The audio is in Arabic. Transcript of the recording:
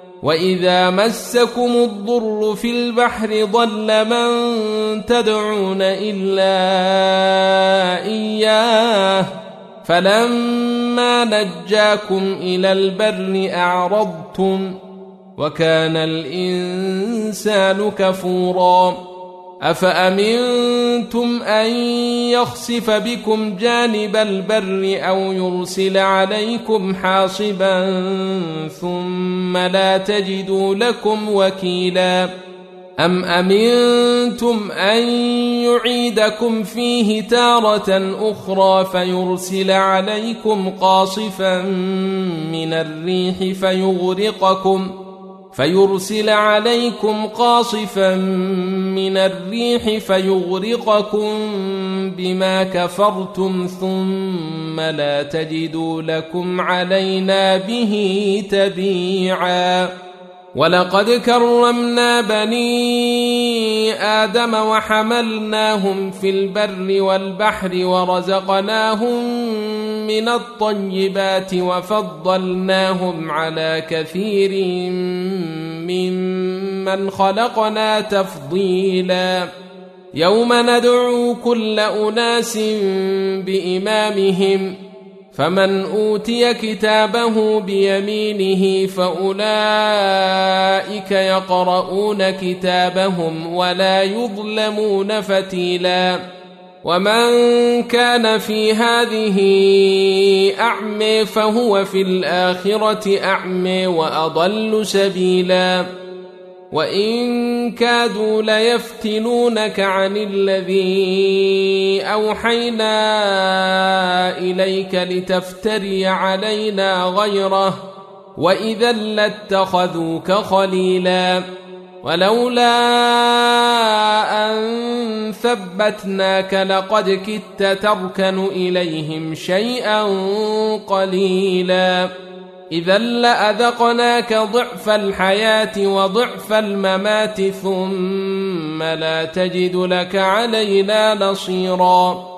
وإذا مسكم الضر في البحر ضل من تدعون إلا إياه فلما نجاكم إلى البر أعرضتم وكان الإنسان كفورا أفأمنتم أن يخسف بكم جانب البر أو يرسل عليكم حاصبا ثم لا تجدوا لكم وكيلا أم أمنتم أن يعيدكم فيه تارة أخرى فيرسل عليكم قاصفا من الريح فيغرقكم بما كفرتم ثم لا تجدوا لكم علينا به تبيعا ولقد كرمنا بني آدم وحملناهم في البر والبحر ورزقناهم من الطيبات وفضلناهم على كثير ممن خلقنا تفضيلا يوم ندعو كل أناس بإمامهم فمن أوتي كتابه بيمينه فأولئك يقرؤون كتابهم ولا يظلمون فتيلا ومن كان في هذه أعمى فهو في الآخرة أعمى وأضل سبيلا وإن كادوا ليفتنونك عن الذي أوحينا إليك لتفتري علينا غيره وإذا لاتخذوك خليلا ولولا أن ثبتناك لقد كدت تركن إليهم شيئا قليلا إذا لأذقناك ضعف الحياة وضعف الممات ثم لا تجد لك علينا نصيرا